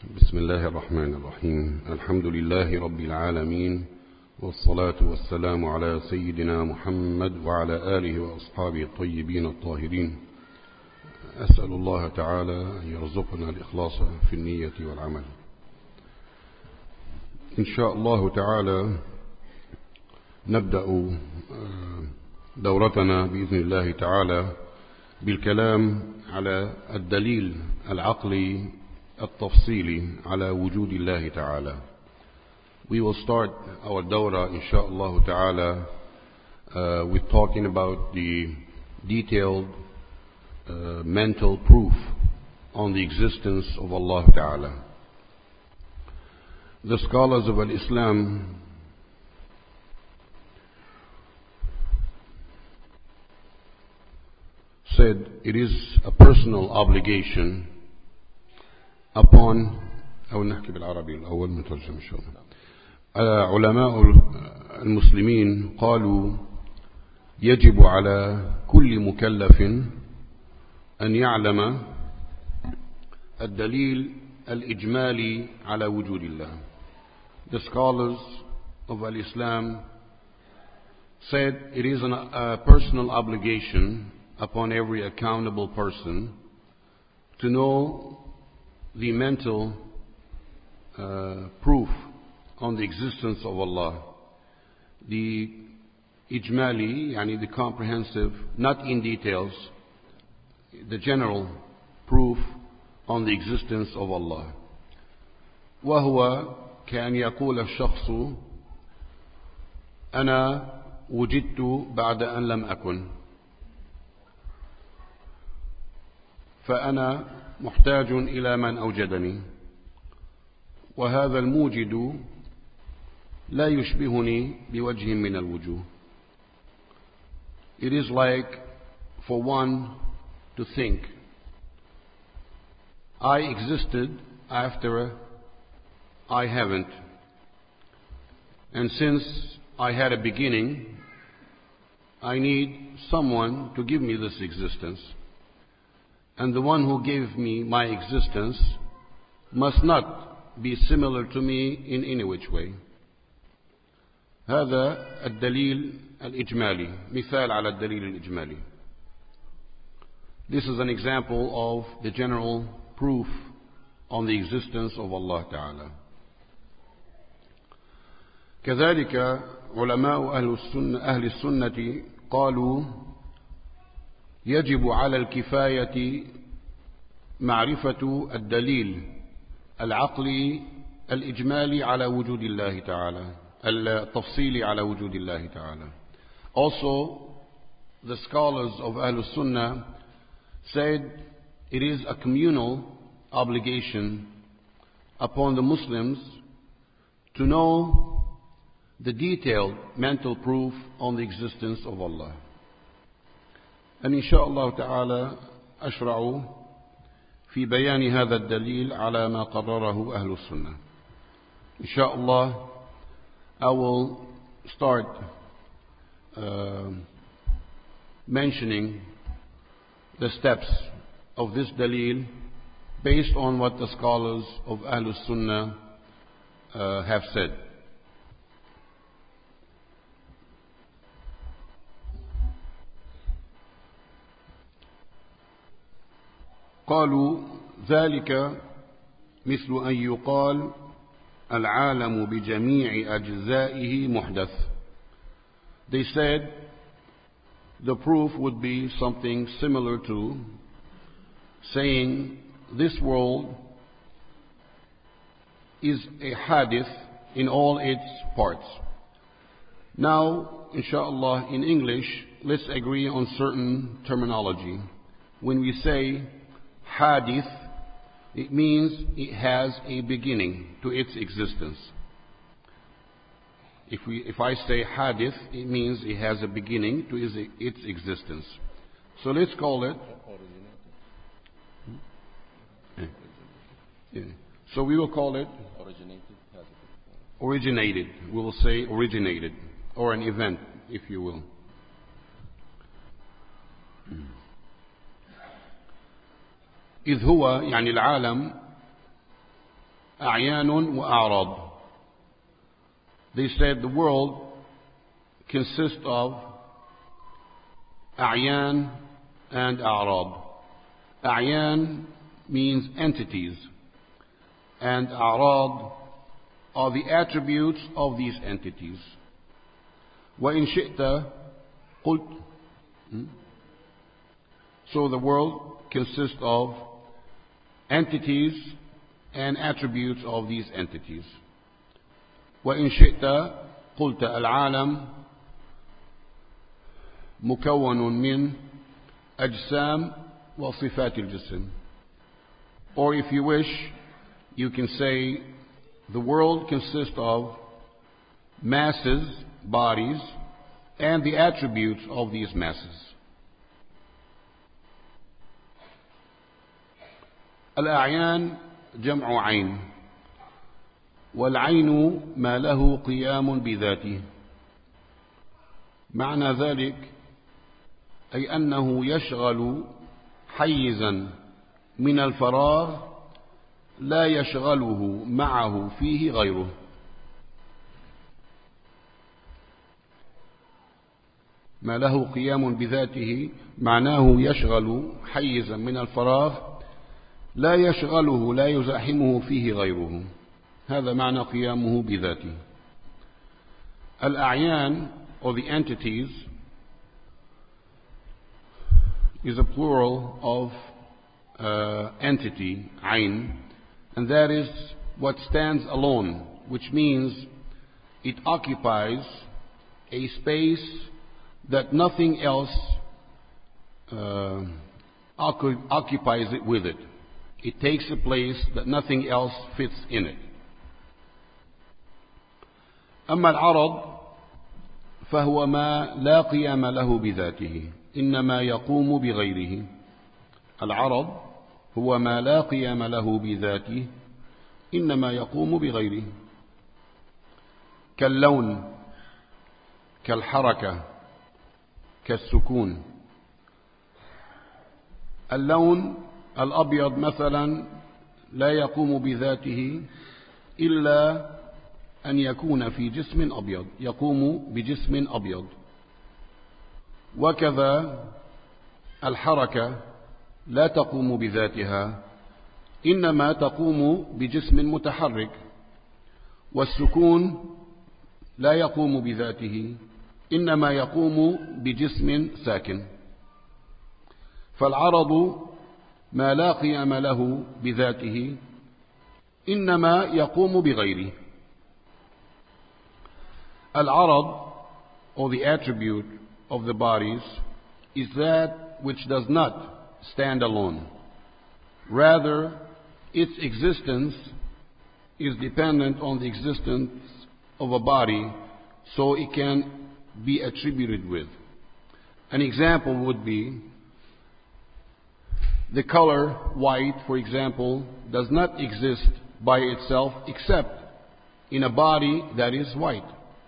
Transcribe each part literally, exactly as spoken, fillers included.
بسم الله الرحمن الرحيم. الحمد لله رب العالمين، والصلاة والسلام على سيدنا محمد وعلى آله وأصحابه الطيبين الطاهرين. أسأل الله تعالى أن يرزقنا الإخلاص في النية والعمل. إن شاء الله تعالى نبدأ دورتنا بإذن الله تعالى بالكلام على الدليل العقلي التفصيلي على وجود الله تعالى. We will start our dawrah inshallah ta'ala uh, with talking about the detailed uh, mental proof on the existence of Allah ta'ala. The scholars of Islam said it is a personal obligation upon أو نحكي بالعربي الأول نترجم إن شاء الله. علماء المسلمين قالوا يجب على كل مكلف أن يعلم الدليل الإجمالي على وجود الله. The scholars of Islam said it is an, a personal obligation upon every accountable person to know the mental uh, proof on the existence of Allah. The ijmali, yani the comprehensive, not in details, the general proof on the existence of Allah. وهو كأن يقول الشخص أنا وجدت بعد أن لم أكن، فأنا محتاج إلى من أوجدني، وهذا الموجد لا يشبهني بوجه من الوجوه. It is like for one to think, I existed after I haven't, and since I had a beginning, I need someone to give me this existence. And the one who gave me my existence must not be similar to me in any which way. هذا الدليل الإجمالي، مثال على الدليل الإجمالي. This is an example of the general proof on the existence of Allah Ta'ala. كذلك علماء أهل السنة, أهل السنة قالوا يجب على الكفاية معرفة الدليل العقلي الإجمالي على وجود الله تعالى، التفصيلي على وجود الله تعالى. Also, the scholars of Ahl Sunnah said it is a communal obligation upon the Muslims to know the detailed mental proof on the existence of Allah. أن إن شاء الله تعالى أشرع في بيان هذا الدليل على ما قرره أهل السنة. إن شاء الله I will start uh, mentioning the steps of this dalil based on what the scholars of Ahl Sunnah uh, have said. قالوا ذلك مثل أن يقال العالم بجميع أجزائه محدث. They said the proof would be something similar to saying this world is a hadith in all its parts. Now, inshallah, in English, let's agree on certain terminology. When we say hadith, it means it has a beginning to its existence. If we, if I say hadith, it means it has a beginning to its existence. So let's call it. Yeah. So we will call it originated. We will say originated, or an event, if you will. إذ هو يعني العالم أعيان وأعراض. They said the world consists of أعيان and أعراض. أعيان means entities, and أعراض are the attributes of these entities. وإن شئت قلت. So the world consists of entities and attributes of these entities. وإن شئت قلت العالم مكون من أجسام وصفات الجسم. Or if you wish, you can say the world consists of masses, bodies, and the attributes of these masses. الأعيان جمع عين، والعين ما له قيام بذاته. معنى ذلك أي أنه يشغل حيزا من الفراغ لا يشغله معه فيه غيره. ما له قيام بذاته معناه يشغل حيزا من الفراغ لا يشغله لا يزاحمه فيه غيره. هذا معنى قيامه بذاته. الأعيان or the entities is a plural of uh, entity, عين, and that is what stands alone, which means it occupies a space that nothing else uh, occupies it with it. It takes a place that nothing else fits in it. أما العرض فهو ما لا قيام له بذاته إنما يقوم بغيره. العرض هو ما لا قيام له بذاته إنما يقوم بغيره، كاللون، كالحركة، كالسكون. اللون الأبيض مثلا لا يقوم بذاته إلا أن يكون في جسم أبيض، يقوم بجسم أبيض. وكذا الحركة لا تقوم بذاتها إنما تقوم بجسم متحرك. والسكون لا يقوم بذاته إنما يقوم بجسم ساكن. فالعرض ما لا قيام له بذاته إنما يقوم بغيره. العرض or the attribute of the bodies is that which does not stand alone. Rather, its existence is dependent on the existence of a body, so it can be attributed with. An example would be the color white, for example, does not exist by itself except in a body that is white.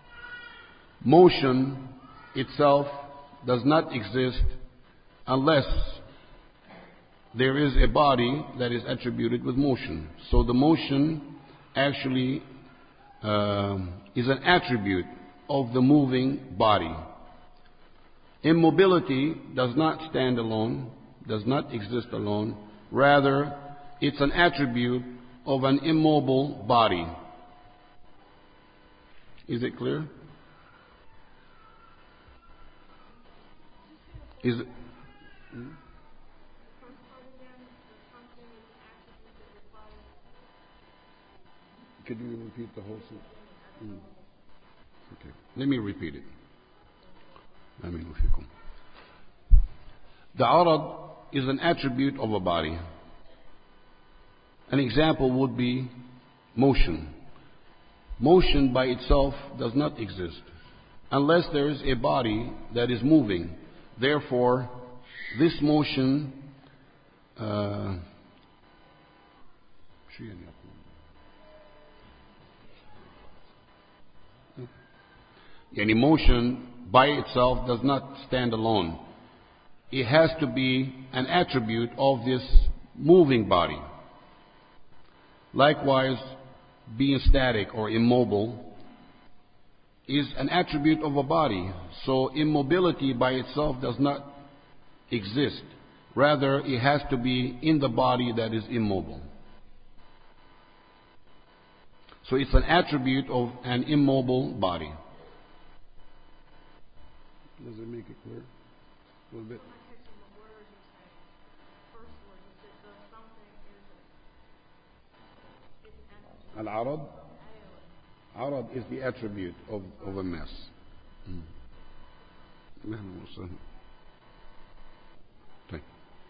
Motion itself does not exist unless there is a body that is attributed with motion. So the motion actually uh, is an attribute of the moving body. Immobility does not stand alone, does not exist alone. Rather, it's an attribute of an immobile body. Is it clear? Is it? Hmm? Could you repeat the whole sentence? Hmm. Okay. Let me repeat it. آمين فيكم. The arad is an attribute of a body. An example would be motion. Motion by itself does not exist unless there is a body that is moving. Therefore, this motion uh, any motion by itself does not stand alone. It has to be an attribute of this moving body. Likewise, being static or immobile is an attribute of a body. So immobility by itself does not exist. Rather, it has to be in the body that is immobile. So it's an attribute of an immobile body. Does it make it clear? A little bit. Al-arad? Arad is the attribute of, of a mass. Mm. Okay.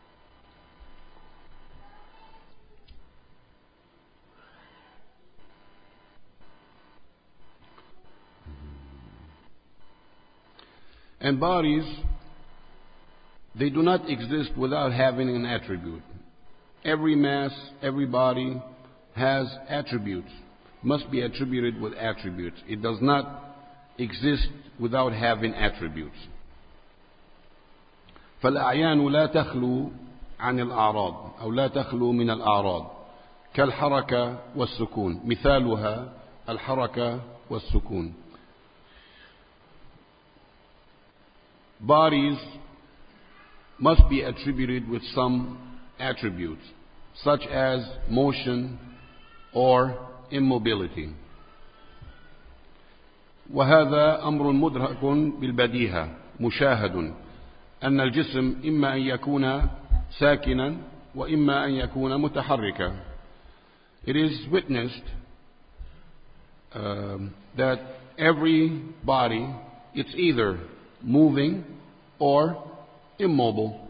And bodies, they do not exist without having an attribute. Every mass, every body has attributes, must be attributed with attributes. It does not exist without having attributes. فالأعيان لا تخلو عن الأعراض أو لا تخلو من الأعراض كالحركة والسكون. مثالها الحركة والسكون. Bodies must be attributed with some attributes, such as motion or immobility. وهذا أمر مدرك بالبديهة مشاهد أن الجسم إما أن يكون ساكنا وإما أن يكون متحركا. It is witnessed uh, that every body, it's either moving or immobile.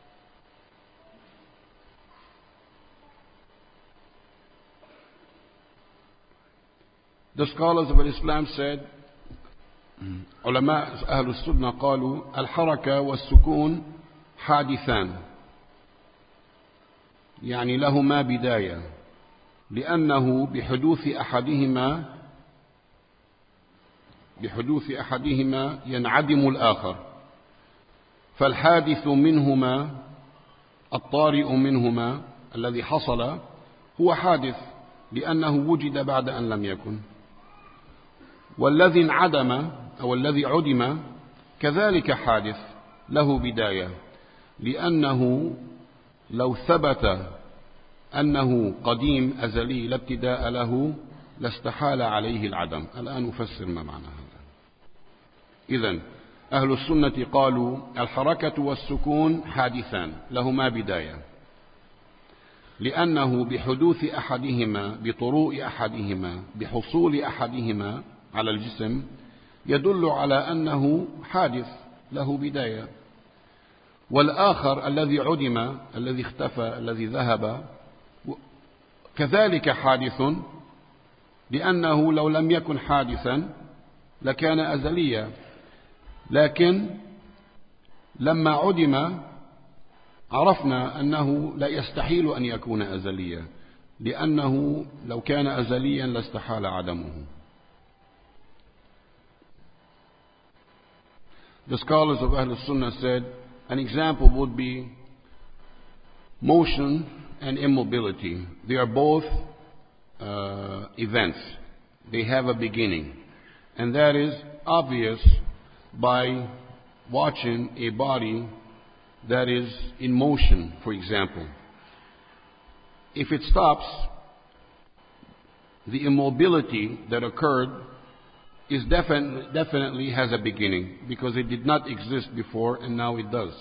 The scholars of Islam said, علماء أهل السنة قالوا الحركة والسكون حادثان، يعني لهما بداية، لأنه بحدوث أحدهما بحدوث أحدهما ينعدم الآخر، فالحادث منهما الطارئ منهما الذي حصل هو حادث لأنه وجد بعد أن لم يكن، والذي انعدم أو الذي عدم كذلك حادث له بداية، لأنه لو ثبت أنه قديم أزلي لا ابتداء له لاستحال عليه العدم. الآن أفسر ما معنى هذا. إذن أهل السنة قالوا الحركة والسكون حادثان لهما بداية، لأنه بحدوث أحدهما بطروء أحدهما بحصول أحدهما على الجسم يدل على أنه حادث له بداية، والآخر الذي عدم الذي اختفى الذي ذهب كذلك حادث، لأنه لو لم يكن حادثا لكان أزليا، لكن لما عدم عرفنا أنه لا يستحيل أن يكون أزليا، لأنه لو كان أزليا لاستحال عدمه. The scholars of Ahl Sunnah said an example would be motion and immobility. They are both uh, events. They have a beginning. And that is obvious by watching a body that is in motion, for example. If it stops, the immobility that occurred is definitely, definitely has a beginning, because it did not exist before and now it does.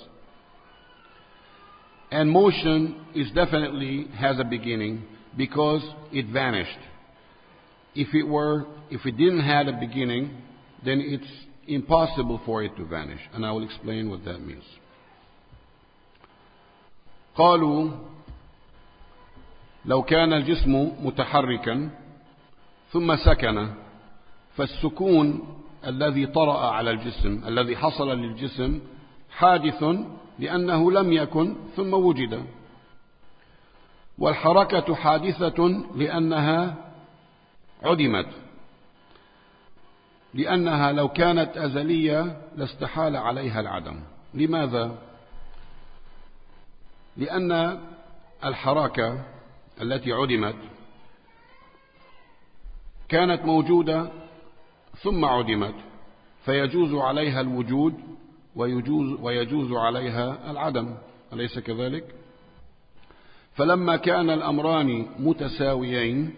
And motion is definitely has a beginning because it vanished. If it were, if it didn't have a beginning, then it's impossible for it to vanish. And I will explain what that means. قالوا لو كان الجسم متحركا ثم سكن فالسكون الذي طرأ على الجسم الذي حصل للجسم حادث لأنه لم يكن ثم وجد، والحركة حادثة لأنها عدمت، لأنها لو كانت أزلية لاستحال عليها العدم. لماذا؟ لأن الحركة التي عدمت كانت موجودة ثم عدمت، فيجوز عليها الوجود ويجوز, ويجوز عليها العدم، أليس كذلك؟ فلما كان الأمران متساويين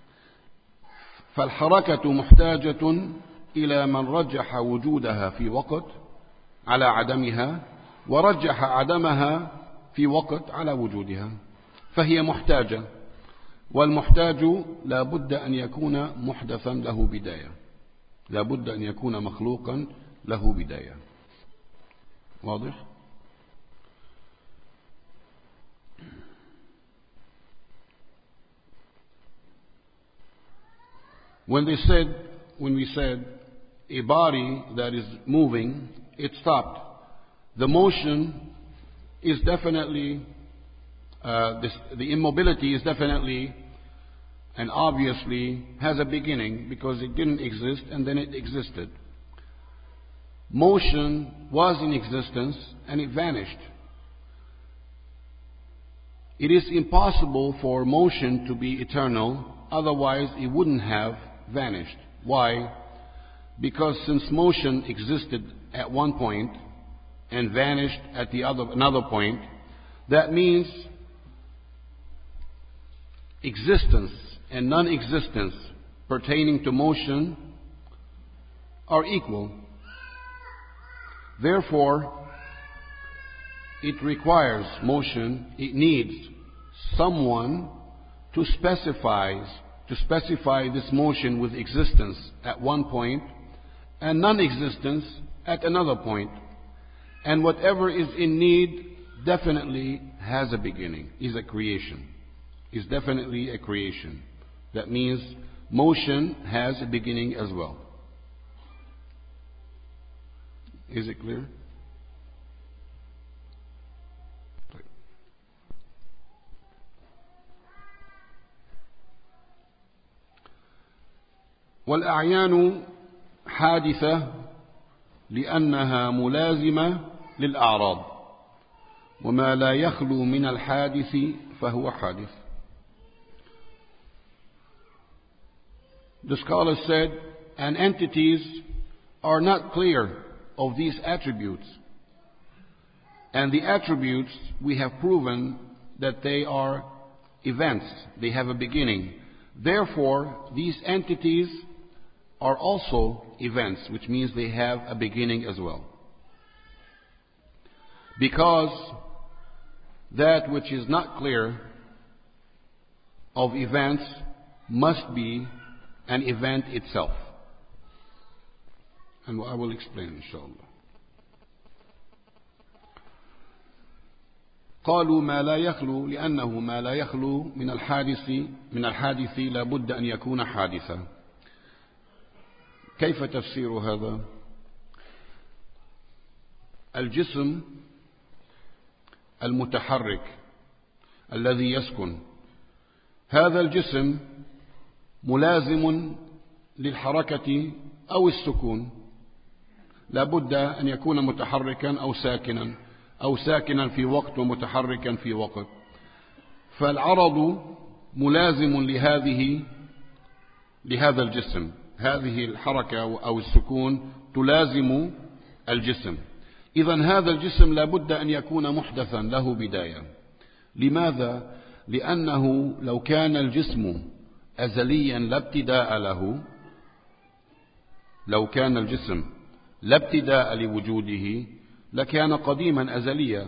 فالحركة محتاجة إلى من رجح وجودها في وقت على عدمها، ورجح عدمها في وقت على وجودها، فهي محتاجة، والمحتاج لا بد أن يكون محدثا له بداية، لا بد أن يكون مخلوقا له بداية. واضح؟ When they said, when we said a body that is moving, it stopped. The motion is definitely, uh, this, the immobility is definitely and obviously has a beginning because it didn't exist and then it existed. Motion was in existence and it vanished. It is impossible for motion to be eternal, otherwise it wouldn't have vanished. Why? Because since motion existed at one point and vanished at the other another point, that means existence and non-existence pertaining to motion are equal. Therefore, it requires motion, it needs someone to specify to specify this motion with existence at one point and non-existence at another point. And whatever is in need definitely has a beginning, is a creation, is definitely a creation. That means motion has a beginning as well. Is it clear? والأعيان حادثة لأنها ملازمة للأعراض، وما لا يخلو من الحادث فهو حادث. The scholar said, and entities are not clear of these attributes, and the attributes we have proven that they are events, they have a beginning. Therefore, these entities are also events, which means they have a beginning as well. Because that which is not clear of events must be an event itself. And I will explain inshallah. قالوا ما لا يخلو لأنه ما لا يخلو من الحادث من الحادث لا بد أن يكون حادثا. كيف تفسير هذا؟ الجسم المتحرك الذي يسكن، هذا الجسم ملازم للحركة أو السكون، لا بد أن يكون متحركا أو ساكنا، أو ساكنا في وقت ومتحركا في وقت. فالعرض ملازم لهذه لهذا الجسم، هذه الحركة أو السكون تلازم الجسم. إذن هذا الجسم لا بد أن يكون محدثا له بداية. لماذا؟ لأنه لو كان الجسم أزليا لا ابتداء له، لو كان الجسم لا ابتداء لوجوده لكان قديما أزليا،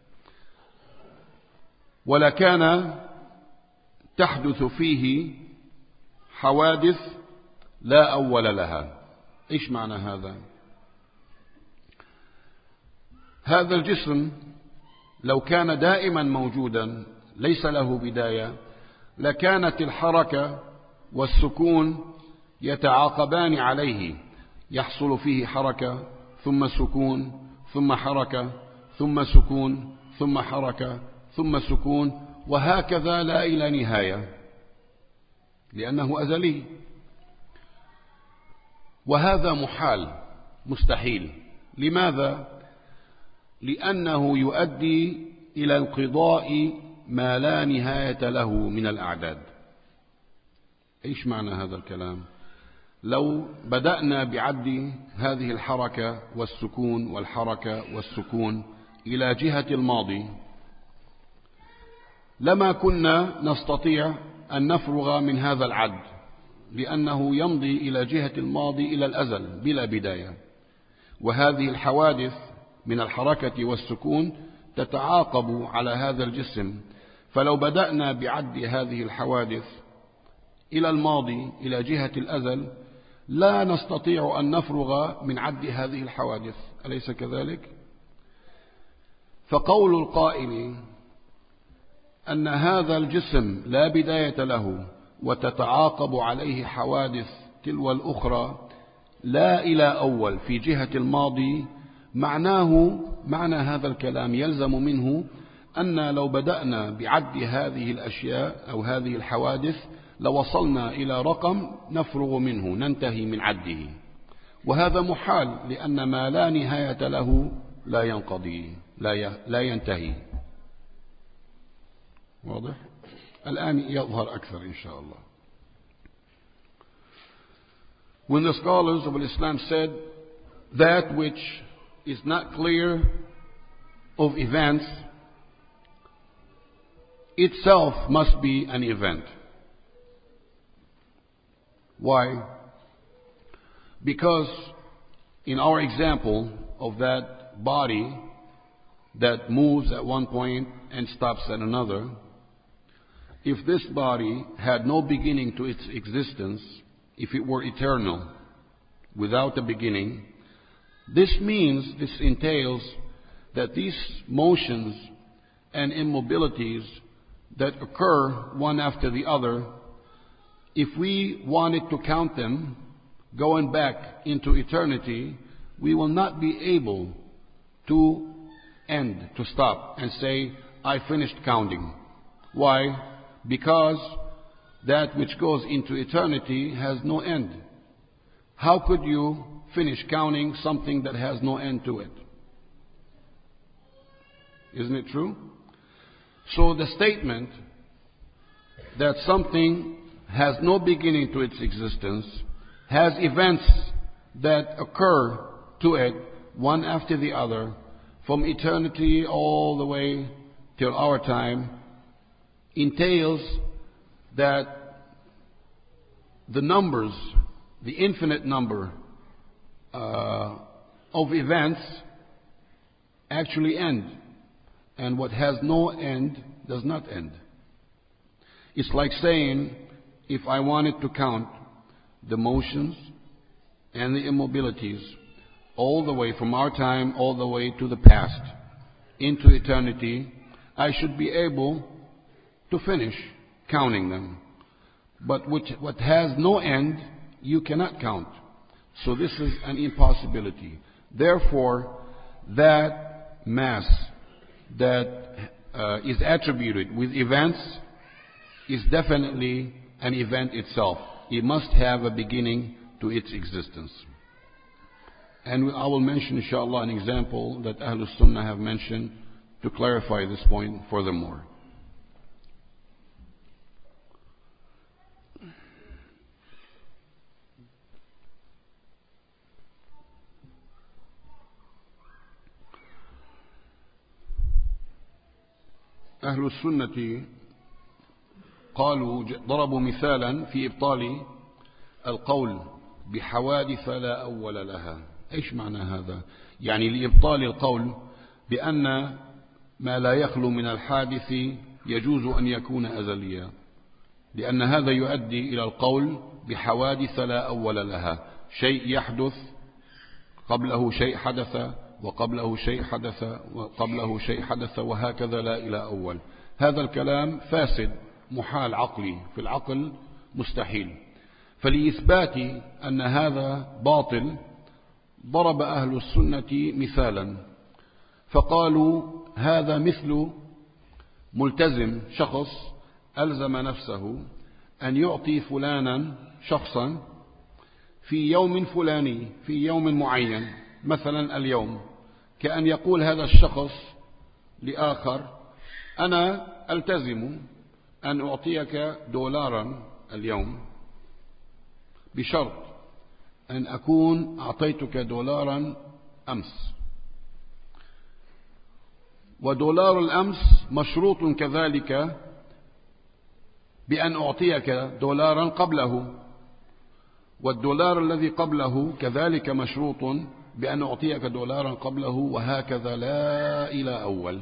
ولكان تحدث فيه حوادث لا أول لها. إيش معنى هذا؟ هذا الجسم لو كان دائما موجودا ليس له بداية لكانت الحركة والسكون يتعاقبان عليه، يحصل فيه حركة ثم سكون ثم حركة ثم سكون ثم حركة ثم سكون، وهكذا لا إلى نهاية، لأنه أزلي. وهذا محال، مستحيل. لماذا؟ لأنه يؤدي إلى انقضاء ما لا نهاية له من الأعداد. إيش معنى هذا الكلام؟ لو بدأنا بعد هذه الحركة والسكون والحركة والسكون إلى جهة الماضي لما كنا نستطيع أن نفرغ من هذا العد، لأنه يمضي إلى جهة الماضي إلى الأزل بلا بداية، وهذه الحوادث من الحركة والسكون تتعاقب على هذا الجسم. فلو بدأنا بعد هذه الحوادث إلى الماضي إلى جهة الأزل لا نستطيع أن نفرغ من عد هذه الحوادث، أليس كذلك؟ فقول القائل أن هذا الجسم لا بداية له وتتعاقب عليه حوادث تلو الأخرى لا إلى أول في جهة الماضي، معناه معنى هذا الكلام يلزم منه أن لو بدأنا بعد هذه الأشياء أو هذه الحوادث لوصلنا إلى رقم نفرغ منه ننتهي من عده، وهذا محال لأن ما لا نهاية له لا ينقضي لا ينتهي. واضح؟ الآن يظهر أكثر إن شاء الله. When the scholars of Islam said that which is not clear of events itself must be an event. Why? Because in our example of that body that moves at one point and stops at another, if this body had no beginning to its existence, if it were eternal, without a beginning, this means, this entails that these motions and immobilities that occur one after the other, if we wanted to count them going back into eternity, we will not be able to end, to stop and say, I finished counting. Why? Because that which goes into eternity has no end. How could you finish counting something that has no end to it? Isn't it true? So the statement that something has no beginning to its existence, has events that occur to it one after the other from eternity all the way till our time, entails that the numbers, the infinite number uh, of events actually end, and what has no end does not end. It's like saying, if I wanted to count the motions and the immobilities all the way from our time all the way to the past into eternity, I should be able to finish counting them. But which, what has no end, you cannot count. So this is an impossibility. Therefore, that mass that uh, is attributed with events is definitely an event itself. It must have a beginning to its existence. And I will mention, inshallah, an example that Ahlul Sunnah have mentioned to clarify this point furthermore. أهل السنة قالوا ضربوا مثالا في إبطال القول بحوادث لا أول لها. إيش معنى هذا؟ يعني لإبطال القول بأن ما لا يخلو من الحادث يجوز أن يكون أزليا، لأن هذا يؤدي إلى القول بحوادث لا أول لها، شيء يحدث قبله شيء حدث وقبله شيء حدث وقبله شيء حدث وهكذا لا إلى أول. هذا الكلام فاسد محال عقلي، في العقل مستحيل. فلإثبات أن هذا باطل ضرب أهل السنة مثالا فقالوا هذا مثل ملتزم، شخص ألزم نفسه أن يعطي فلانا شخصا في يوم فلاني في يوم معين، مثلا اليوم، كأن يقول هذا الشخص لآخر أنا ألتزم أن أعطيك دولارا اليوم بشرط أن أكون أعطيتك دولارا أمس، ودولار الأمس مشروط كذلك بأن أعطيك دولارا قبله، والدولار الذي قبله كذلك مشروط بأن أعطيك دولارا قبله، وهكذا لا إلى أول.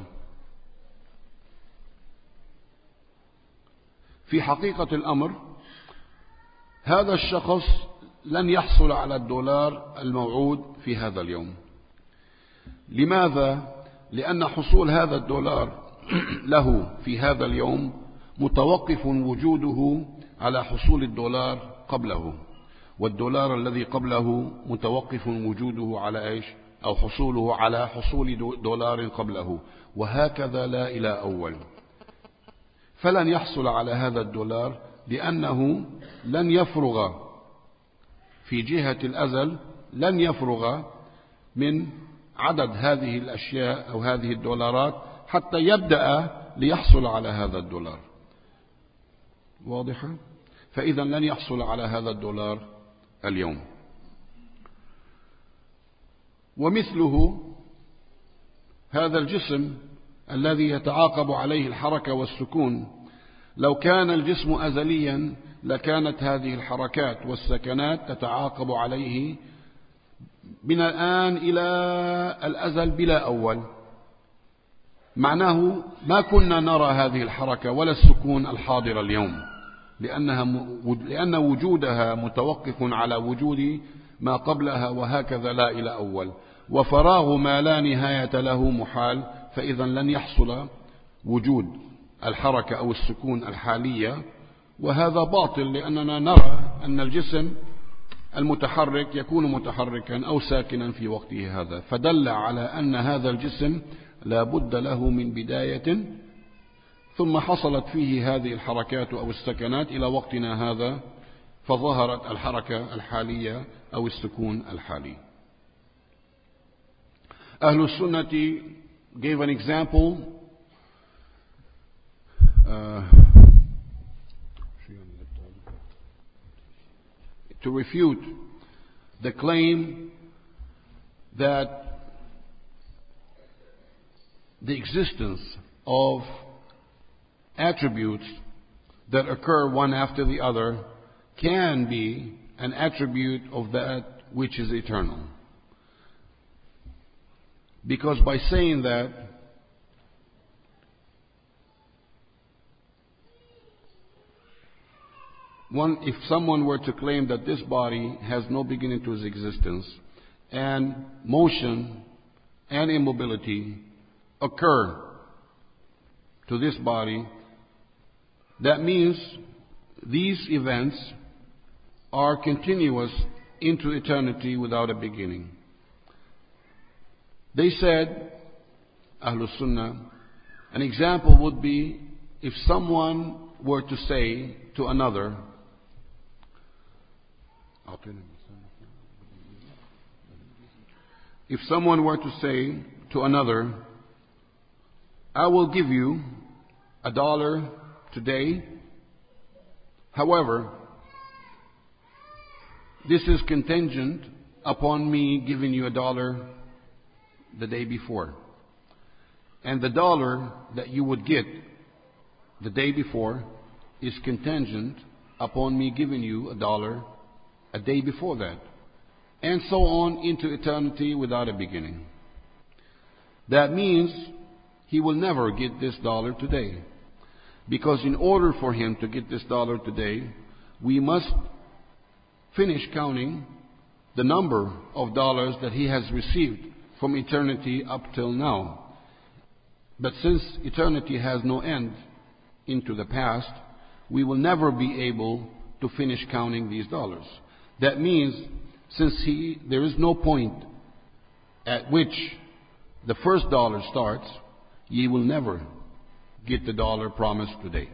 في حقيقة الأمر هذا الشخص لن يحصل على الدولار الموعود في هذا اليوم. لماذا؟ لأن حصول هذا الدولار له في هذا اليوم متوقف وجوده على حصول الدولار قبله، والدولار الذي قبله متوقف وجوده على إيش؟ أو حصوله على حصول دولار قبله، وهكذا لا إلى أول. فلن يحصل على هذا الدولار لأنه لن يفرغ في جهة الأزل، لن يفرغ من عدد هذه الأشياء أو هذه الدولارات حتى يبدأ ليحصل على هذا الدولار. واضحة؟ فإذا لن يحصل على هذا الدولار اليوم. ومثله هذا الجسم الذي يتعاقب عليه الحركة والسكون، لو كان الجسم أزليا لكانت هذه الحركات والسكنات تتعاقب عليه من الآن إلى الأزل بلا أول. معناه ما كنا نرى هذه الحركة ولا السكون الحاضر اليوم، لأنها لأن وجودها متوقف على وجود ما قبلها، وهكذا لا إلى أول. وفراغ ما لا نهاية له محال، فإذا لن يحصل وجود الحركة أو السكون الحالية، وهذا باطل، لأننا نرى أن الجسم المتحرك يكون متحركا أو ساكنا في وقته هذا، فدل على أن هذا الجسم لا بد له من بداية ثم حصلت فيه هذه الحركات أو السكنات إلى وقتنا هذا، فظهرت الحركة الحالية أو السكون الحالي. أهل السنة gave an example uh, to refute the claim that the existence of attributes that occur one after the other can be an attribute of that which is eternal. Because by saying that, one, if someone were to claim that this body has no beginning to its existence, and motion and immobility occur to this body, that means these events are continuous into eternity without a beginning. They said, Ahlus Sunnah, an example would be if someone were to say to another, if someone were to say to another, I will give you a dollar today. However, this is contingent upon me giving you a dollar the day before. And the dollar that you would get the day before is contingent upon me giving you a dollar a day before that. And so on into eternity without a beginning. That means he will never get this dollar today. Because in order for him to get this dollar today, we must finish counting the number of dollars that he has received from eternity up till now. But since eternity has no end into the past, we will never be able to finish counting these dollars. That means since he, there is no point at which the first dollar starts, ye will never get the dollar promised today.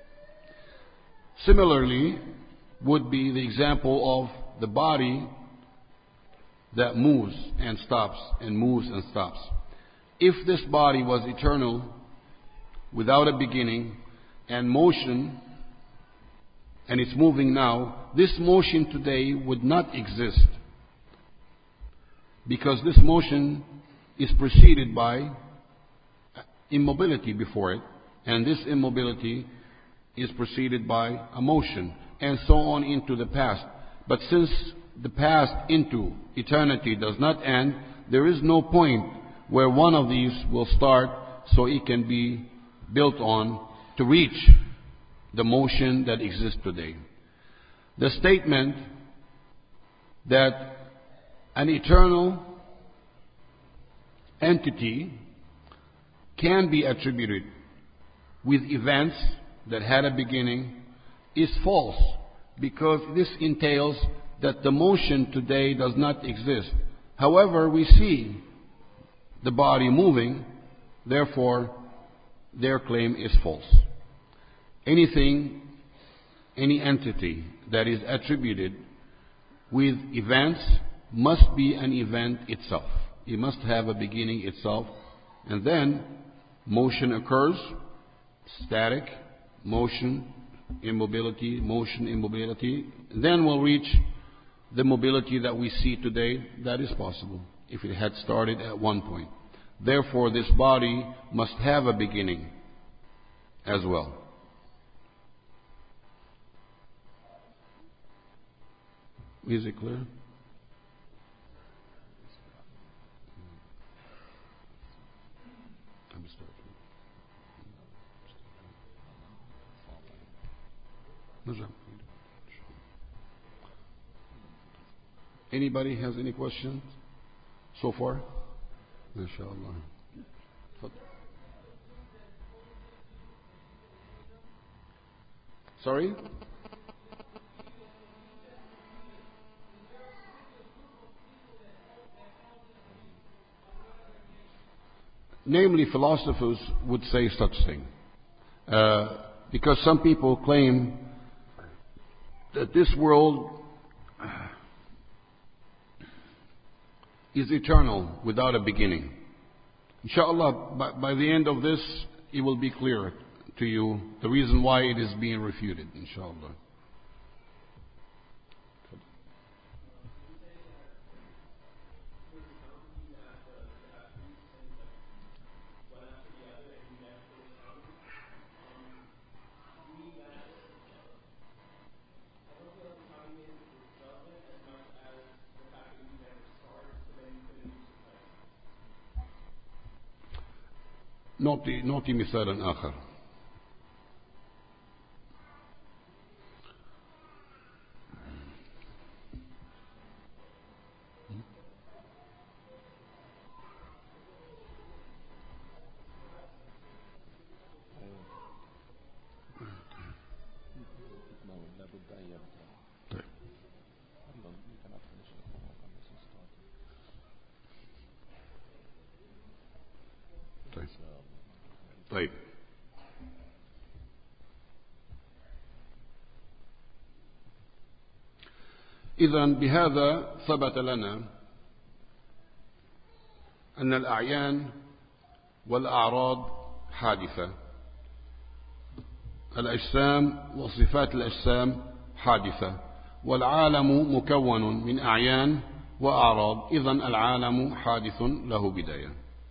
Similarly would be the example of the body that moves and stops and moves and stops. If this body was eternal without a beginning and motion, and it's moving now, this motion today would not exist because this motion is preceded by immobility before it, and this immobility is preceded by a motion, and so on into the past. But since the past into eternity does not end, there is no point where one of these will start so it can be built on to reach the motion that exists today. The statement that an eternal entity can be attributed with events that had a beginning is false, because this entails that the motion today does not exist. However, we see the body moving, therefore their claim is false. Anything, any entity that is attributed with events must be an event itself. It must have a beginning itself, and then motion occurs, static, motion, immobility, motion, immobility. Then we'll reach the mobility that we see today. That is possible if it had started at one point. Therefore, this body must have a beginning as well. Is it clear? Anybody has any questions so far? MashaAllah. Sorry? Namely, philosophers would say such thing. Uh, because some people claim that this world is eternal without a beginning. Inshallah, by, by the end of this, it will be clear to you the reason why it is being refuted, inshallah. نعطي نعطي مثالا آخر. طيب. إذن بهذا ثبت لنا أن الأعيان والأعراض حادثة، الأجسام وصفات الأجسام حادثة، والعالم مكون من أعيان وأعراض، إذن العالم حادث له بداية.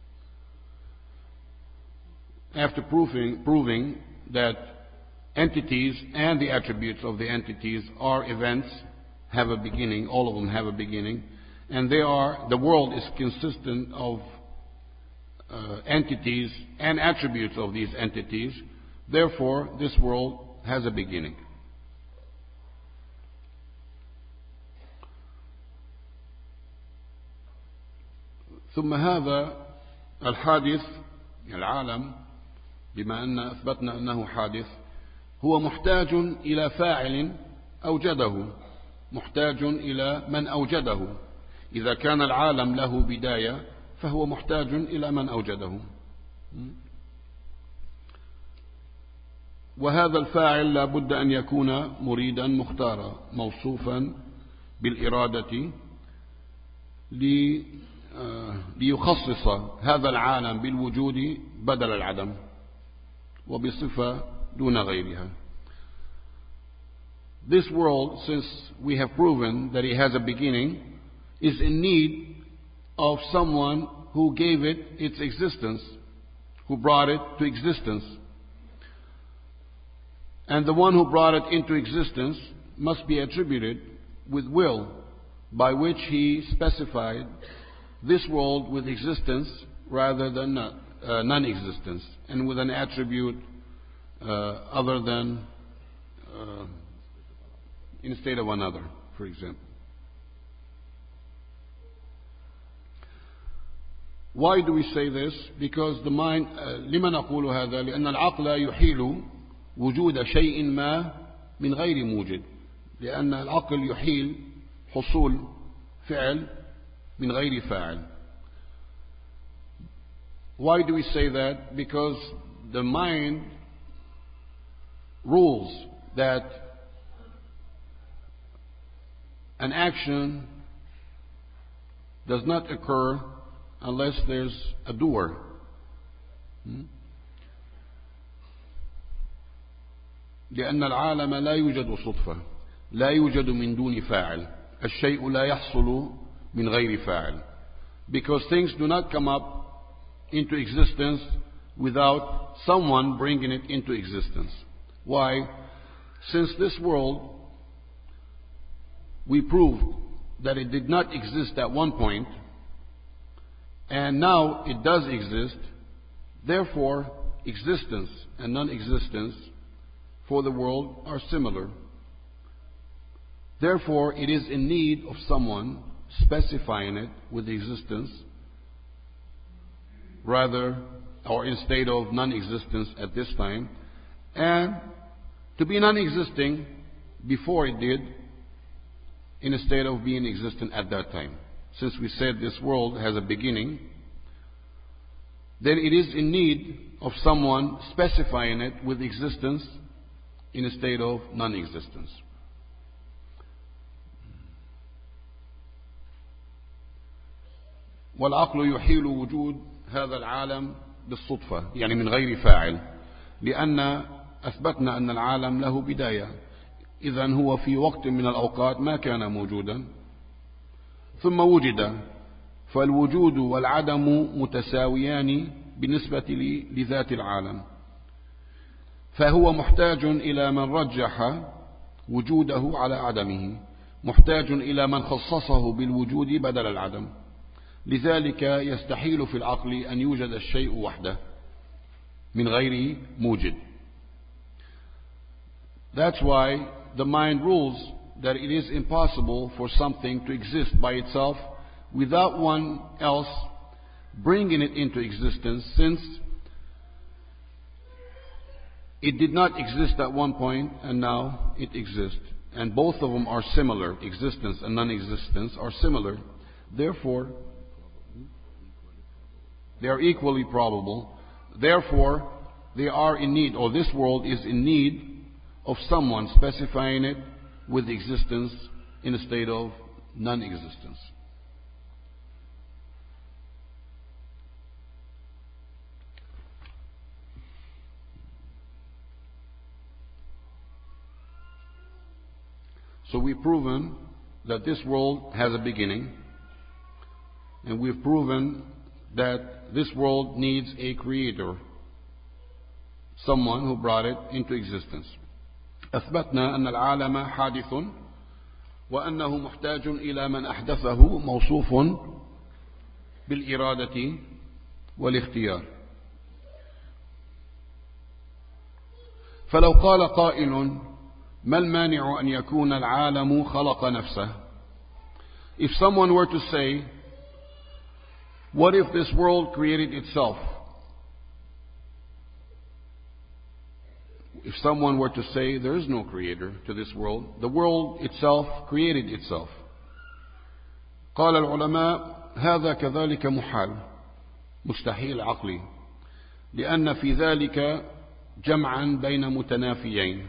After proving, proving that entities and the attributes of the entities are events, have a beginning, all of them have a beginning, and they are, the world is consistent of uh, entities and attributes of these entities, therefore this world has a beginning. ثم هذا الحادث العالم بما أن أثبتنا أنه حادث هو محتاج إلى فاعل أوجده، محتاج إلى من أوجده. إذا كان العالم له بداية فهو محتاج إلى من أوجده، وهذا الفاعل لا بد أن يكون مريدا مختارا موصوفا بالإرادة ليخصص هذا العالم بالوجود بدل العدم وبصفة دون غيرها. This world, since we have proven that it has a beginning, is in need of someone who gave it its existence, who brought it to existence. And the one who brought it into existence must be attributed with will, by which he specified this world with existence rather than not, uh, non-existence, and with an attribute uh, other than uh, instead of another, for example. Why do we say this? Because the mind, لما نقول هذا؟ لأن العقل يحيل وجود شيء ما من غير موجد. لأن العقل يحيل حصول فعل من غير فاعل. Why do we say that? Because the mind rules that an action does not occur unless there's a doer. لأن العالم لا يوجد صدفة، لا يوجد من دون فاعل، الشيء لا يحصل من غير فاعل. Because things do not come up into existence without someone bringing it into existence. Why? Since this world, we proved that it did not exist at one point, and now it does exist. Therefore, existence and non-existence for the world are similar. Therefore, it is in need of someone specifying it with existence rather, or instead of non-existence at this time, and to be non-existing before it did in a state of being existent at that time. Since we said this world has a beginning, then it is in need of someone specifying it with existence in a state of non-existence. والعقل يحيل وجود هذا العالم بالصدفة، يعني من غير فاعل، لأن أثبتنا أن العالم له بداية، إذن هو في وقت من الأوقات ما كان موجودا ثم وجد، فالوجود والعدم متساويان بالنسبة لذات العالم، فهو محتاج إلى من رجح وجوده على عدمه، محتاج إلى من خصصه بالوجود بدل العدم. لذلك يستحيل في العقل أن يوجد الشيء وحده من غير موجد. That's why the mind rules that it is impossible for something to exist by itself without one else bringing it into existence, since it did not exist at one point and now it exists. And both of them are similar. Existence and non-existence are similar. Therefore, they are equally probable. Therefore, they are in need, or this world is in need of someone specifying it with existence in a state of non-existence. So we've proven that this world has a beginning, and we've proven that this world needs a creator, someone who brought it into existence. أثبتنا أن العالم حادث وأنه محتاج إلى من أحدثه موصوف بالإرادة والاختيار. فلو قال قائل ما المانع أن يكون العالم خلق نفسه? If someone were to say, what if this world created itself? If someone were to say there is no creator to this world, the world itself created itself. قال العلماء هذا كذلك محال، مستحيل عقلي، لأن في ذلك جمعا بين متنافيين.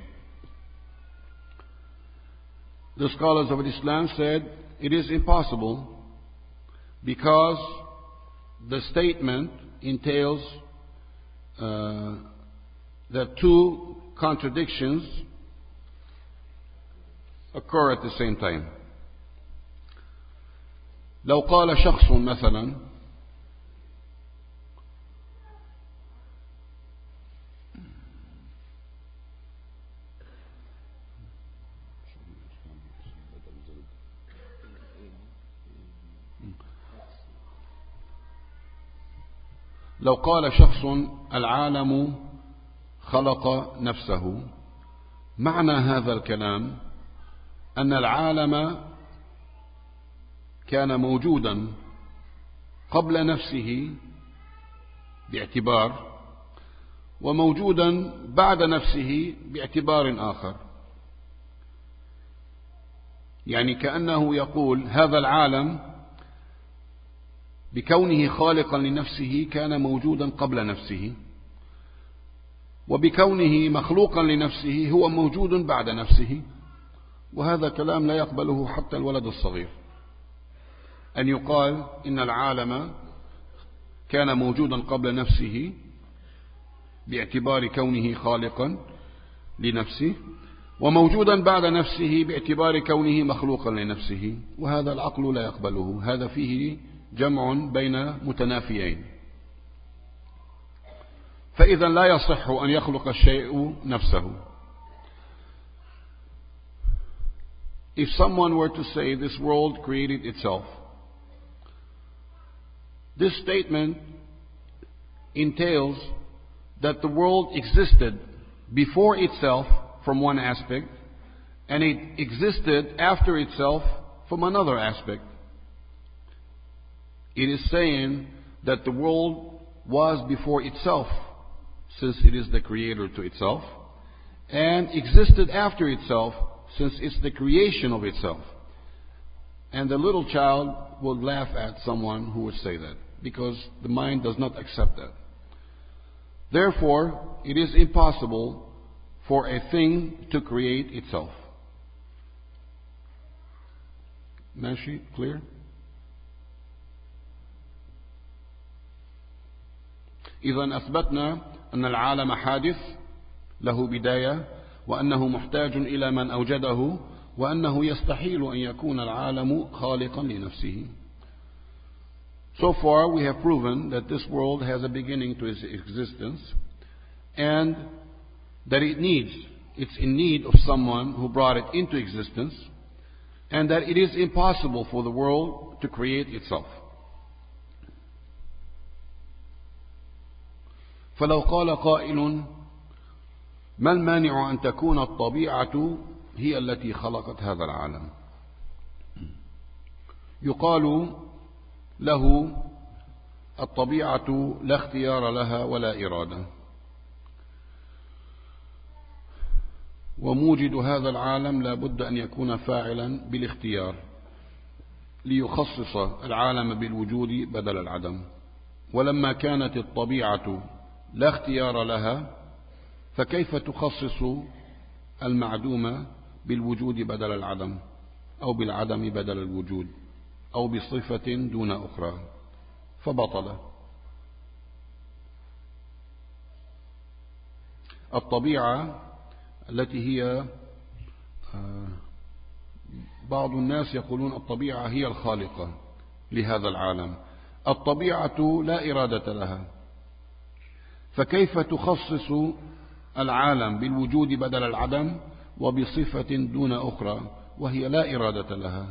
The scholars of Islam said it is impossible because the statement entails uh, that two contradictions occur at the same time. لو قال شخص مثلا لو قال شخص العالم خلق نفسه، معنى هذا الكلام أن العالم كان موجودا قبل نفسه باعتبار، وموجودا بعد نفسه باعتبار آخر. يعني كأنه يقول هذا العالم بكونه خالقا لنفسه كان موجودا قبل نفسه، وبكونه مخلوقا لنفسه هو موجود بعد نفسه. وهذا كلام لا يقبله حتى الولد الصغير، أن يقال إن العالم كان موجودا قبل نفسه باعتبار كونه خالقا لنفسه، وموجودا بعد نفسه باعتبار كونه مخلوقا لنفسه. وهذا العقل لا يقبله، هذا فيه جمع بين متنافيين. فإذا لا يصح أن يخلق الشيء نفسه. If someone were to say this world created itself, this statement entails that the world existed before itself from one aspect, and it existed after itself from another aspect. It is saying that the world was before itself, since it is the creator to itself, and existed after itself, since it's the creation of itself. And the little child would laugh at someone who would say that, because the mind does not accept that. Therefore, it is impossible for a thing to create itself. ماشي؟ Clear? إذا أثبتنا أن العالم حادث له بداية، وأنه محتاج إلى من أوجده، وأنه يستحيل أن يكون العالم خالقا لنفسه. So far we have proven that this world has a beginning to its existence, and that it needs, it's in need of someone who brought it into existence, and that it is impossible for the world to create itself. فلو قال قائل ما المانع أن تكون الطبيعة هي التي خلقت هذا العالم؟ يقال له الطبيعة لا اختيار لها ولا إرادة، وموجد هذا العالم لا بد أن يكون فاعلا بالاختيار ليخصص العالم بالوجود بدل العدم. ولما كانت الطبيعة لا اختيار لها، فكيف تخصص المعدوم بالوجود بدل العدم، أو بالعدم بدل الوجود، أو بصفة دون أخرى؟ فبطل. الطبيعة التي هي بعض الناس يقولون الطبيعة هي الخالقة لهذا العالم. الطبيعة لا إرادة لها، فكيف تخصص العالم بالوجود بدل العدم وبصفة دون أخرى وهي لا إرادة لها؟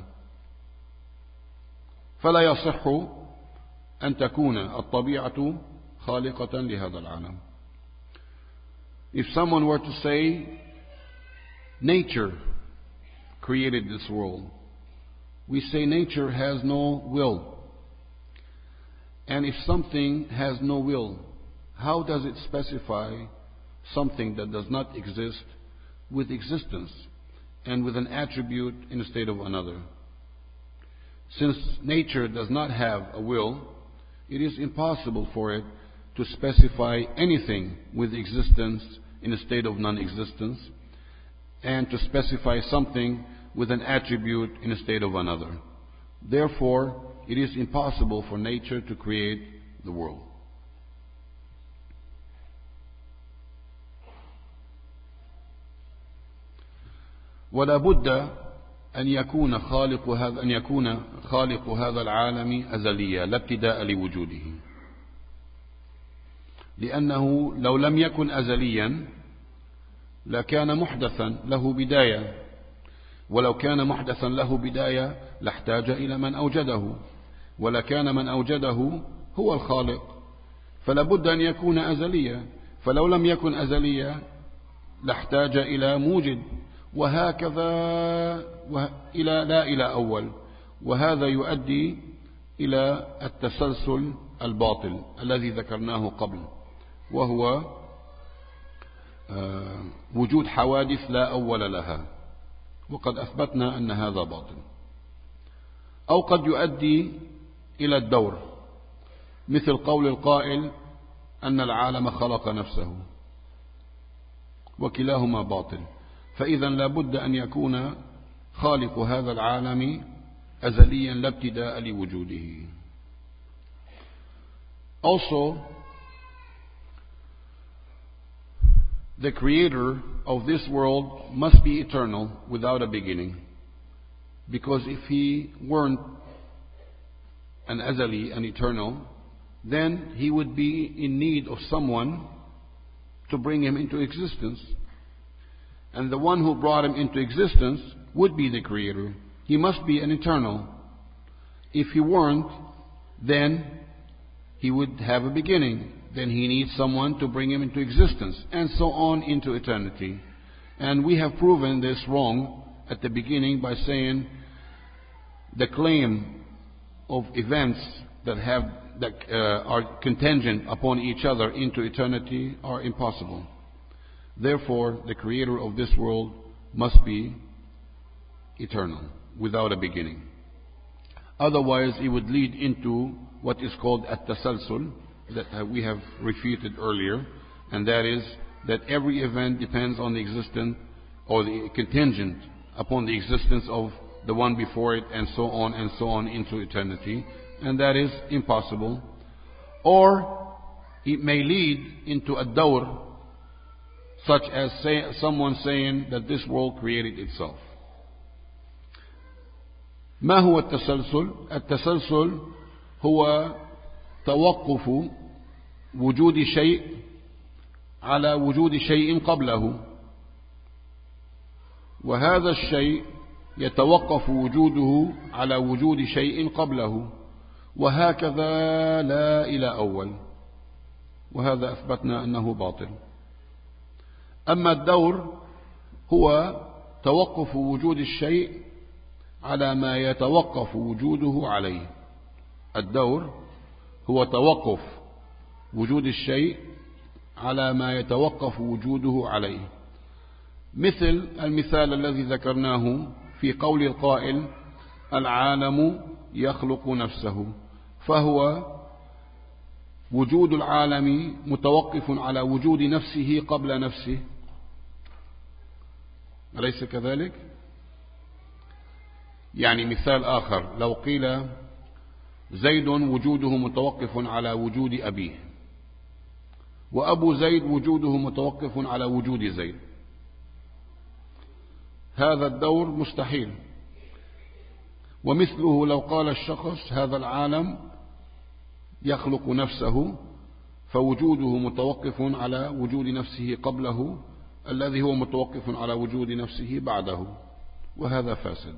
فلا يصح أن تكون الطبيعة خالقة لهذا العالم. If someone were to say nature created this world, we say nature has no will. And if something has no will, how does it specify something that does not exist with existence and with an attribute in a state of another? Since nature does not have a will, it is impossible for it to specify anything with existence in a state of non-existence, and to specify something with an attribute in a state of another. Therefore, it is impossible for nature to create the world. ولا بد أن يكون خالق هذا أن يكون خالق هذا العالم أزليا لا ابتداء لوجوده، لأنه لو لم يكن أزليا لكان محدثا له بداية، ولو كان محدثا له بداية لاحتاج إلى من أوجده، ولكان من أوجده هو الخالق، فلا بد أن يكون أزليا، فلو لم يكن أزليا لاحتاج إلى موجد، وهكذا إلى لا إلى أول. وهذا يؤدي إلى التسلسل الباطل الذي ذكرناه قبل، وهو وجود حوادث لا أول لها، وقد أثبتنا أن هذا باطل. أو قد يؤدي إلى الدور، مثل قول القائل أن العالم خلق نفسه، وكلاهما باطل. فإذا لا بد أن يكون خالق هذا العالم أزليا لا ابتداء لوجوده. Also, the creator of this world must be eternal without a beginning, because if he weren't an azali, an eternal, then he would be in need of someone to bring him into existence. And the one who brought him into existence would be the creator. He must be an eternal. If he weren't, then he would have a beginning. Then he needs someone to bring him into existence, and so on into eternity. And we have proven this wrong at the beginning by saying the claim of events that have that uh, are contingent upon each other into eternity are impossible. Therefore, the creator of this world must be eternal, without a beginning. Otherwise, it would lead into what is called at-tasalsul, that we have refuted earlier, and that is that every event depends on the existence, or the contingent upon the existence of the one before it, and so on and so on into eternity, and that is impossible. Or it may lead into a dawr, such as say, someone saying that this world created itself. ما هو التسلسل؟ التسلسل هو توقف وجود شيء على وجود شيء قبله، وهذا الشيء يتوقف وجوده على وجود شيء قبله، وهكذا لا إلى أول. وهذا أثبتنا أنه باطل. أما الدور هو توقف وجود الشيء على ما يتوقف وجوده عليه. الدور هو توقف وجود الشيء على ما يتوقف وجوده عليه، مثل المثال الذي ذكرناه في قول القائل العالم يخلق نفسه، فهو وجود العالم متوقف على وجود نفسه قبل نفسه، أليس كذلك؟ يعني مثال آخر، لو قيل زيد وجوده متوقف على وجود أبيه، وأبو زيد وجوده متوقف على وجود زيد، هذا الدور مستحيل. ومثله لو قال الشخص هذا العالم يخلق نفسه، فوجوده متوقف على وجود نفسه قبله الذي هو متوقف على وجود نفسه بعده، وهذا فاسد.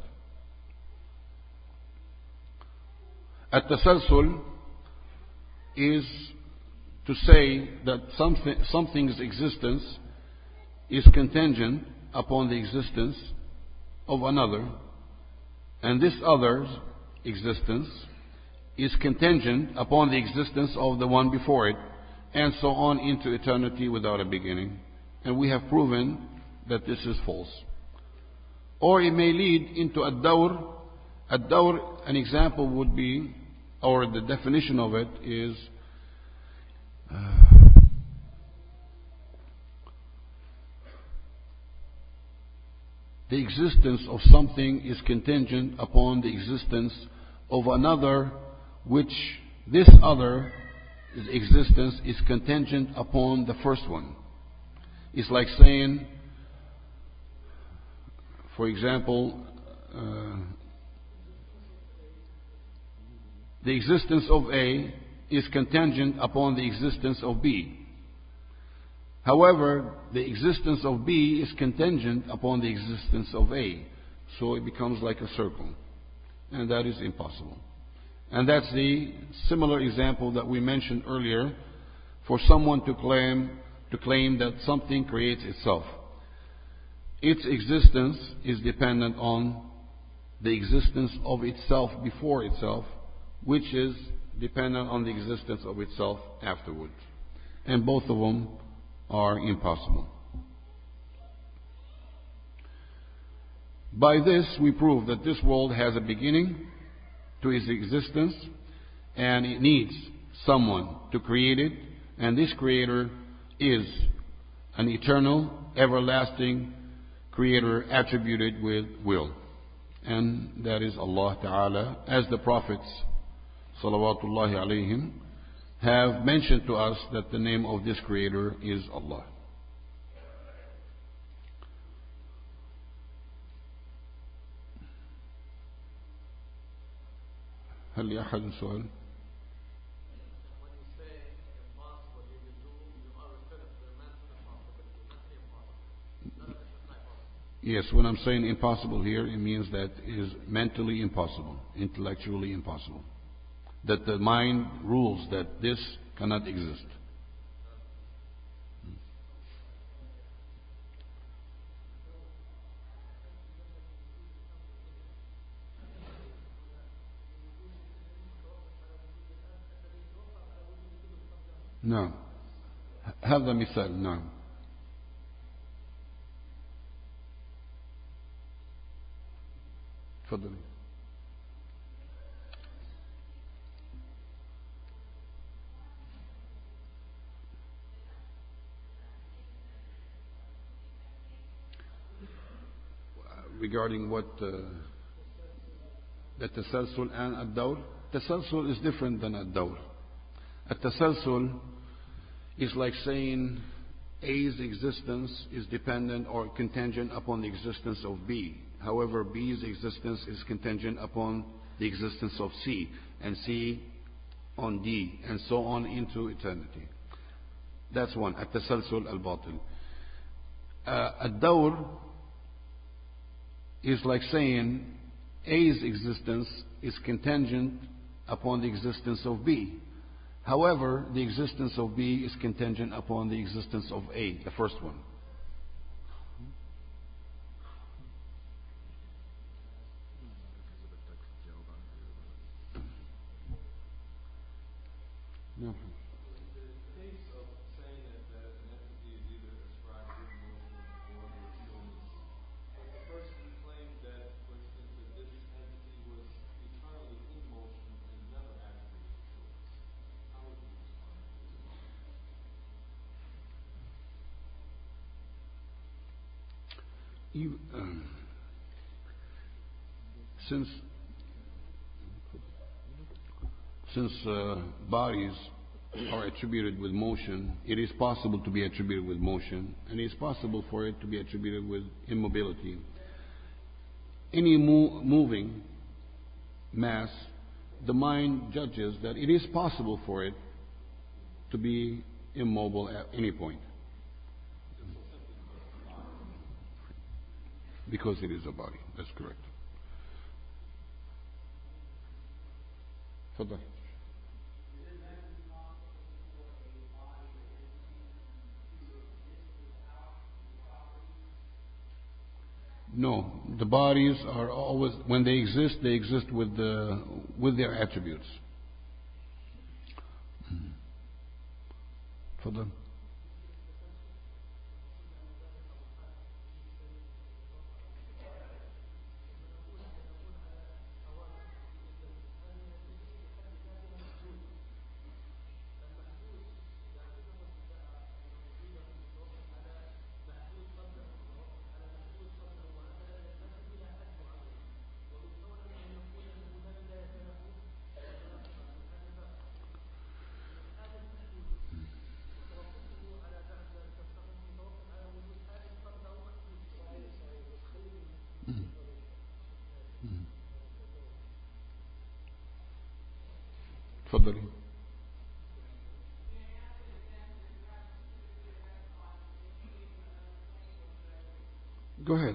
التسلسل is to say that something, something's existence is contingent upon the existence of another, and this other's existence is contingent upon the existence of the one before it, and so on into eternity without a beginning. And we have proven that this is false. Or it may lead into a dawr. A dawr, an example would be, or the definition of it is, uh, the existence of something is contingent upon the existence of another, which this other existence is contingent upon the first one. It's like saying, for example, uh, the existence of A is contingent upon the existence of B. However, the existence of B is contingent upon the existence of A. So it becomes like a circle. And that is impossible. And that's the similar example that we mentioned earlier for someone to claim, to claim that something creates itself. Its existence is dependent on the existence of itself before itself, which is dependent on the existence of itself afterwards. And both of them are impossible. By this, we prove that this world has a beginning to its existence, and it needs someone to create it, and this creator is an eternal, everlasting creator attributed with will. And that is Allah Ta'ala, as the prophets, salawatullahi alayhim, have mentioned to us that the name of this creator is Allah. هل لأحد سؤال؟ Yes, when I'm saying impossible here, it means that it is mentally impossible, intellectually impossible. That the mind rules that this cannot exist. نعم هذا مثال. نعم تفضل. Regarding what uh, the tasalsul and ad-dawr, tasalsul is different than ad-dawr. At-tasalsul is like saying A's existence is dependent or contingent upon the existence of B. However, B's existence is contingent upon the existence of C, and C on D, and so on into eternity. That's one. At-tasalsul al-batil. Uh, ad-dawr is like saying A's existence is contingent upon the existence of B. However, the existence of B is contingent upon the existence of A, the first one. No. You, um, since since uh, bodies are attributed with motion, it is possible to be attributed with motion, and it is possible for it to be attributed with immobility. Any mo- moving mass, the mind judges that it is possible for it to be immobile at any point, because it is a body. That's correct. تفضل. No, the bodies are always, when they exist, they exist with the with their attributes. تفضل. تفضلي. Go ahead.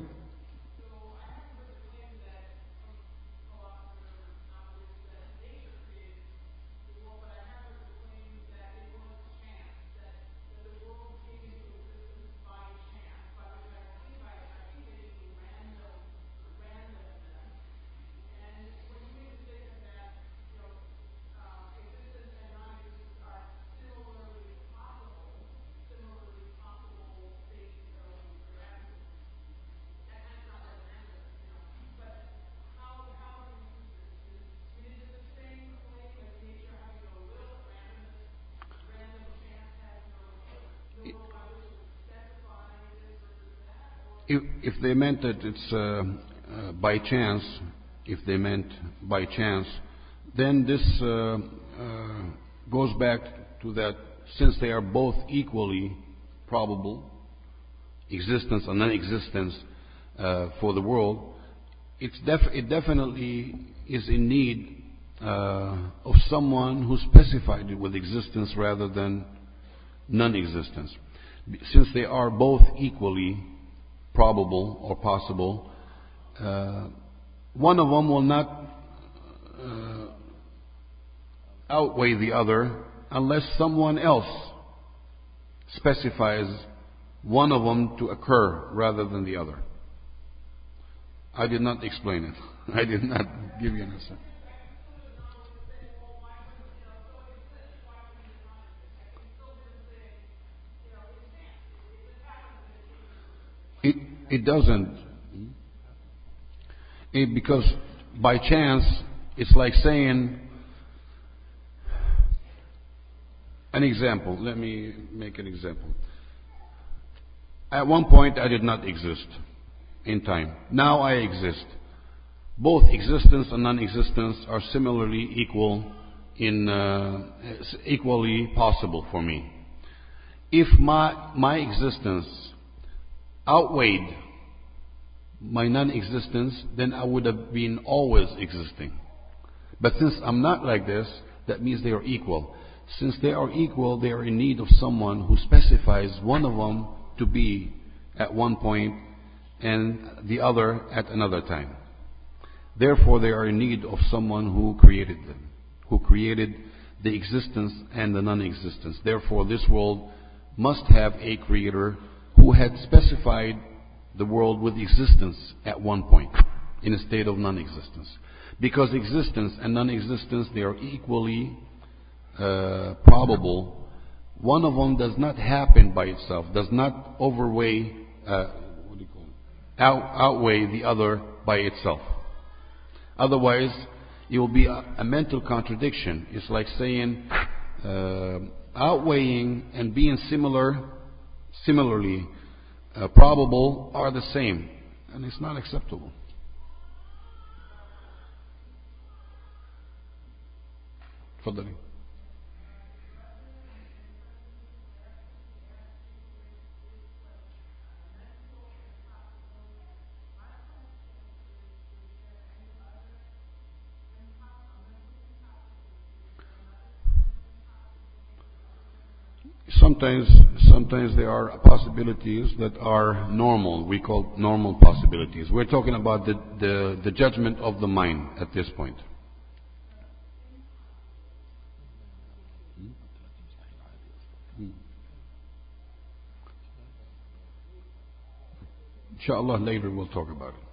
If, if they meant that it's uh, uh, by chance, if they meant by chance, then this uh, uh, goes back to that since they are both equally probable, existence and non-existence uh, for the world, it's def- it definitely is in need uh, of someone who specified it with existence rather than non-existence. Since they are both equally probable or possible, uh, one of them will not uh, outweigh the other unless someone else specifies one of them to occur rather than the other. I did not explain it. I did not give you an answer. It, it doesn't. It, because by chance, it's like saying, an example. Let me make an example. At one point, I did not exist in time. Now I exist. Both existence and non-existence are similarly equal in uh, equally possible for me. If my my existence outweighed my non-existence, then I would have been always existing. But since I'm not like this, that means they are equal. Since they are equal, they are in need of someone who specifies one of them to be at one point and the other at another time. Therefore, they are in need of someone who created them, who created the existence and the non-existence. Therefore, this world must have a creator who had specified the world with existence at one point, in a state of non-existence. Because existence and non-existence, they are equally uh, probable. One of them does not happen by itself, does not overweigh, uh, what do you call it? Out, outweigh the other by itself. Otherwise, it will be a, a mental contradiction. It's like saying uh, outweighing and being similar, similarly uh, probable are the same, and it's not acceptable. تفضلي. Sometimes, sometimes there are possibilities that are normal. We call normal possibilities. We're talking about the, the, the judgment of the mind at this point. Inshallah, later we'll talk about it.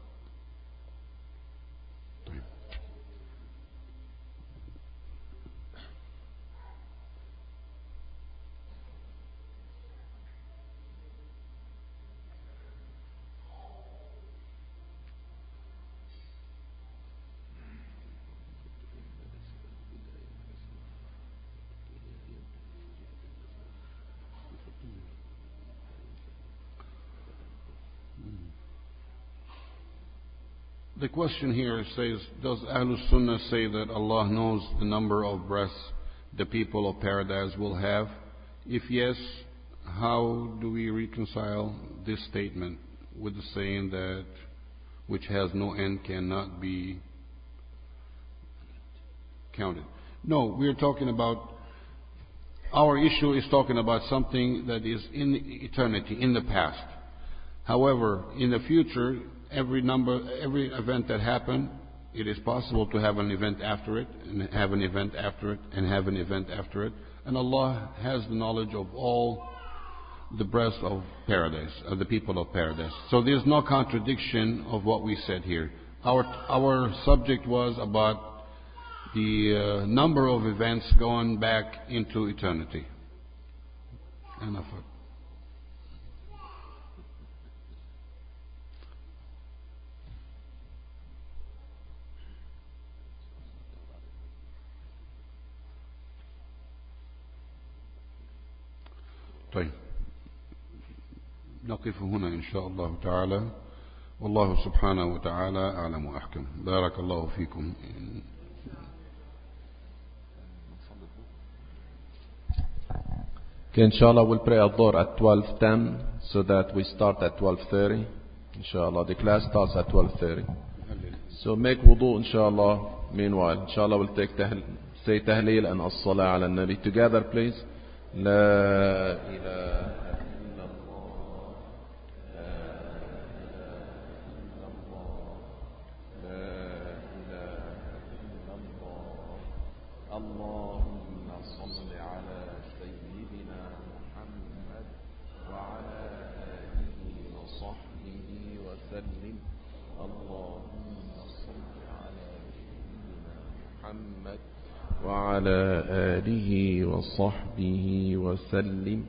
The question here says, does Ahlul Sunnah say that Allah knows the number of breaths the people of paradise will have? If yes, how do we reconcile this statement with the saying that which has no end cannot be counted? No, we're talking about, our issue is talking about something that is in eternity, in the past. However, in the future, every number, every event that happened, it is possible to have an event after it, and have an event after it, and have an event after it. And Allah has the knowledge of all the breaths of paradise, of the people of paradise. So there's no contradiction of what we said here. Our our subject was about the uh, number of events going back into eternity. Enough. طيب نقف هنا إن شاء الله تعالى، والله سبحانه وتعالى أعلم وأحكم. بارك الله فيكم. Okay, inshallah we'll pray al-Dhuhr at twelve ten so that we start at twelve thirty. Inshallah the class starts at twelve thirty. So make wudu inshallah. Meanwhile, inshallah we'll take tahl- say tahleel and as-salah ala nabi together, please. La ilaha اللهم صل على سيدنا محمد وعلى آله وصحبه وسلم. اللهم صل على سيدنا محمد وعلى آله وصحبه وسلم.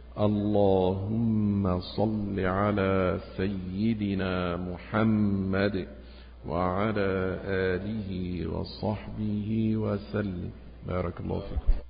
اللهم صل على سيدنا محمد وعلى آله وصحبه وسلم. بارك الله فيكم.